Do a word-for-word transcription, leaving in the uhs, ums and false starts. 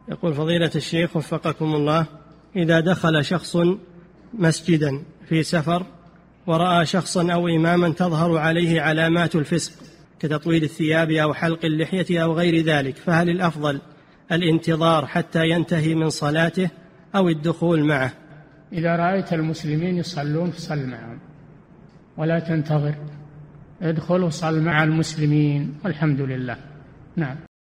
يقول فضيلة الشيخ وفقكم الله، إذا دخل شخص مسجدا في سفر ورأى شخصا أو إماما تظهر عليه علامات الفسق كتطويل الثياب أو حلق اللحية أو غير ذلك، فهل الأفضل الانتظار حتى ينتهي من صلاته أو الدخول معه؟ إذا رأيت المسلمين يصلون فصل معهم ولا تنتظر، ادخل وصل مع المسلمين والحمد لله. نعم.